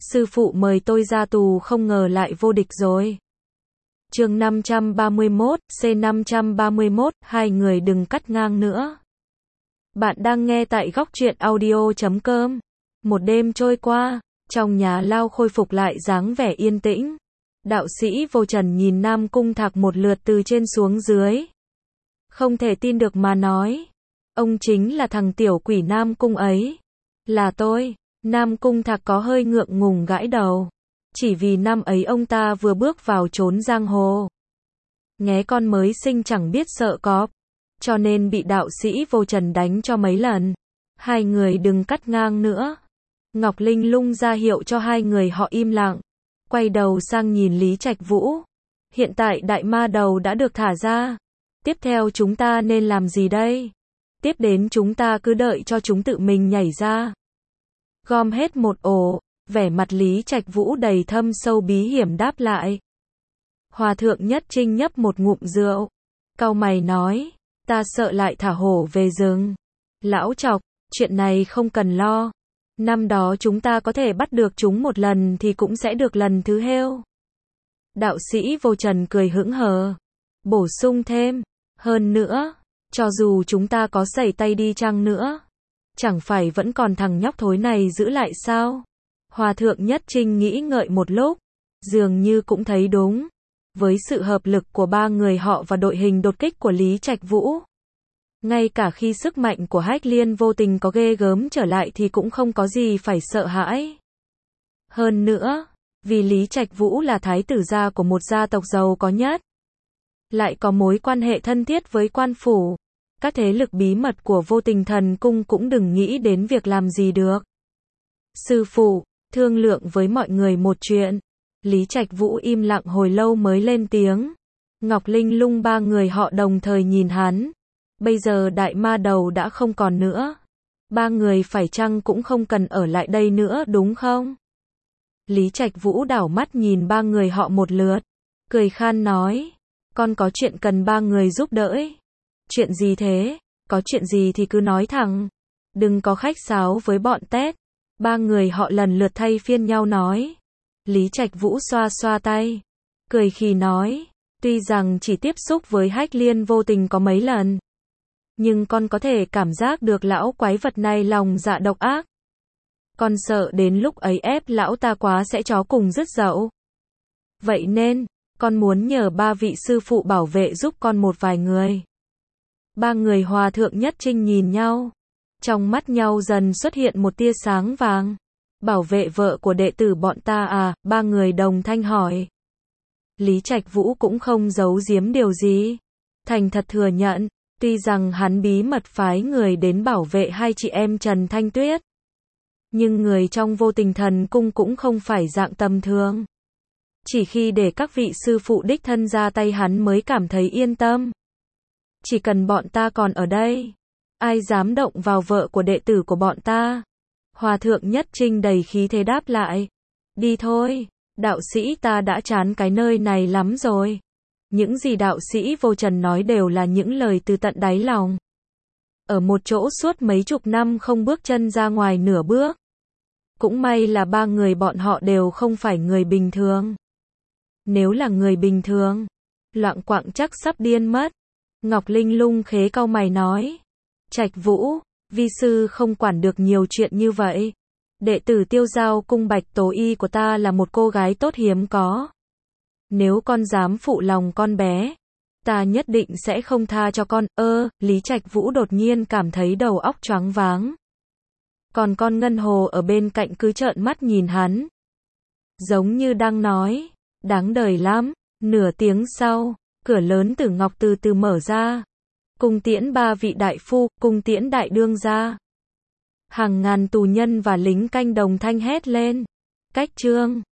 sư phụ mời tôi ra tù không ngờ lại vô địch rồi. Chương 531, C531, hai người đừng cắt ngang nữa. Bạn đang nghe tại góc truyện audio.com. Một đêm trôi qua, trong nhà lao khôi phục lại dáng vẻ yên tĩnh. Đạo sĩ Vô Trần nhìn Nam Cung Thạc một lượt từ trên xuống dưới. Không thể tin được mà nói. Ông chính là thằng tiểu quỷ Nam Cung ấy. Là tôi. Nam Cung Thạc có hơi ngượng ngùng gãi đầu. Chỉ vì năm ấy ông ta vừa bước vào chốn giang hồ. Nghé con mới sinh chẳng biết sợ cọp. Cho nên bị đạo sĩ Vô Trần đánh cho mấy lần. Hai người đừng cắt ngang nữa. Ngọc Linh Lung ra hiệu cho hai người họ im lặng. Quay đầu sang nhìn Lý Trạch Vũ. Hiện tại đại ma đầu đã được thả ra. Tiếp theo chúng ta nên làm gì đây? Tiếp đến chúng ta cứ đợi cho chúng tự mình nhảy ra. Gom hết một ổ, vẻ mặt Lý Trạch Vũ đầy thâm sâu bí hiểm đáp lại. Hòa thượng Nhất Trinh nhấp một ngụm rượu. Cau mày nói, ta sợ lại thả hổ về rừng. Lão Trọc, chuyện này không cần lo. Năm đó chúng ta có thể bắt được chúng một lần thì cũng sẽ được lần thứ heo. Đạo sĩ Vô Trần cười hững hờ. Bổ sung thêm, hơn nữa, cho dù chúng ta có sẩy tay đi chăng nữa, chẳng phải vẫn còn thằng nhóc thối này giữ lại sao? Hòa thượng Nhất Trinh nghĩ ngợi một lúc, dường như cũng thấy đúng. Với sự hợp lực của ba người họ và đội hình đột kích của Lý Trạch Vũ, ngay cả khi sức mạnh của Hách Liên vô tình có ghê gớm trở lại thì cũng không có gì phải sợ hãi. Hơn nữa, vì Lý Trạch Vũ là thái tử gia của một gia tộc giàu có nhất, lại có mối quan hệ thân thiết với quan phủ, các thế lực bí mật của Vô Tình Thần Cung cũng đừng nghĩ đến việc làm gì được. Sư phụ, thương lượng với mọi người một chuyện. Lý Trạch Vũ im lặng hồi lâu mới lên tiếng. Ngọc Linh Lung ba người họ đồng thời nhìn hắn. Bây giờ đại ma đầu đã không còn nữa. Ba người phải chăng cũng không cần ở lại đây nữa đúng không? Lý Trạch Vũ đảo mắt nhìn ba người họ một lượt. Cười khan nói. Con có chuyện cần ba người giúp đỡ. Chuyện gì thế? Có chuyện gì thì cứ nói thẳng. Đừng có khách sáo với bọn tét. Ba người họ lần lượt thay phiên nhau nói. Lý Trạch Vũ xoa xoa tay. Cười khì nói. Tuy rằng chỉ tiếp xúc với Hách Liên vô tình có mấy lần, nhưng con có thể cảm giác được lão quái vật này lòng dạ độc ác. Con sợ đến lúc ấy ép lão ta quá sẽ chó cùng rứt dậu. Vậy nên, con muốn nhờ ba vị sư phụ bảo vệ giúp con một vài người. Ba người Hòa thượng Nhất Trinh nhìn nhau. Trong mắt nhau dần xuất hiện một tia sáng vàng. Bảo vệ vợ của đệ tử bọn ta à? Ba người đồng thanh hỏi. Lý Trạch Vũ cũng không giấu giếm điều gì. Thành thật thừa nhận, tuy rằng hắn bí mật phái người đến bảo vệ hai chị em Trần Thanh Tuyết, nhưng người trong Vô Tình Thần Cung cũng không phải dạng tầm thường. Chỉ khi để các vị sư phụ đích thân ra tay hắn mới cảm thấy yên tâm. Chỉ cần bọn ta còn ở đây, ai dám động vào vợ của đệ tử của bọn ta? Hòa thượng Nhất Trinh đầy khí thế đáp lại. Đi thôi, đạo sĩ ta đã chán cái nơi này lắm rồi. Những gì đạo sĩ Vô Trần nói đều là những lời từ tận đáy lòng. Ở một chỗ suốt mấy chục năm không bước chân ra ngoài nửa bước. Cũng may là ba người bọn họ đều không phải người bình thường. Nếu là người bình thường, loạng quạng chắc sắp điên mất. Ngọc Linh Lung khế cau mày nói. Trạch Vũ, vi sư không quản được nhiều chuyện như vậy. Đệ tử Tiêu Giao Cung Bạch Tố Y của ta là một cô gái tốt hiếm có. Nếu con dám phụ lòng con bé, ta nhất định sẽ không tha cho con. Lý Trạch Vũ đột nhiên cảm thấy đầu óc choáng váng. Còn con Ngân Hồ ở bên cạnh cứ trợn mắt nhìn hắn. Giống như đang nói, đáng đời lắm. Nửa tiếng sau, cửa lớn Tử Ngọc từ từ mở ra. Cung tiễn ba vị đại phu, cung tiễn đại đương gia. Hàng ngàn tù nhân và lính canh đồng thanh hét lên. Cách trương.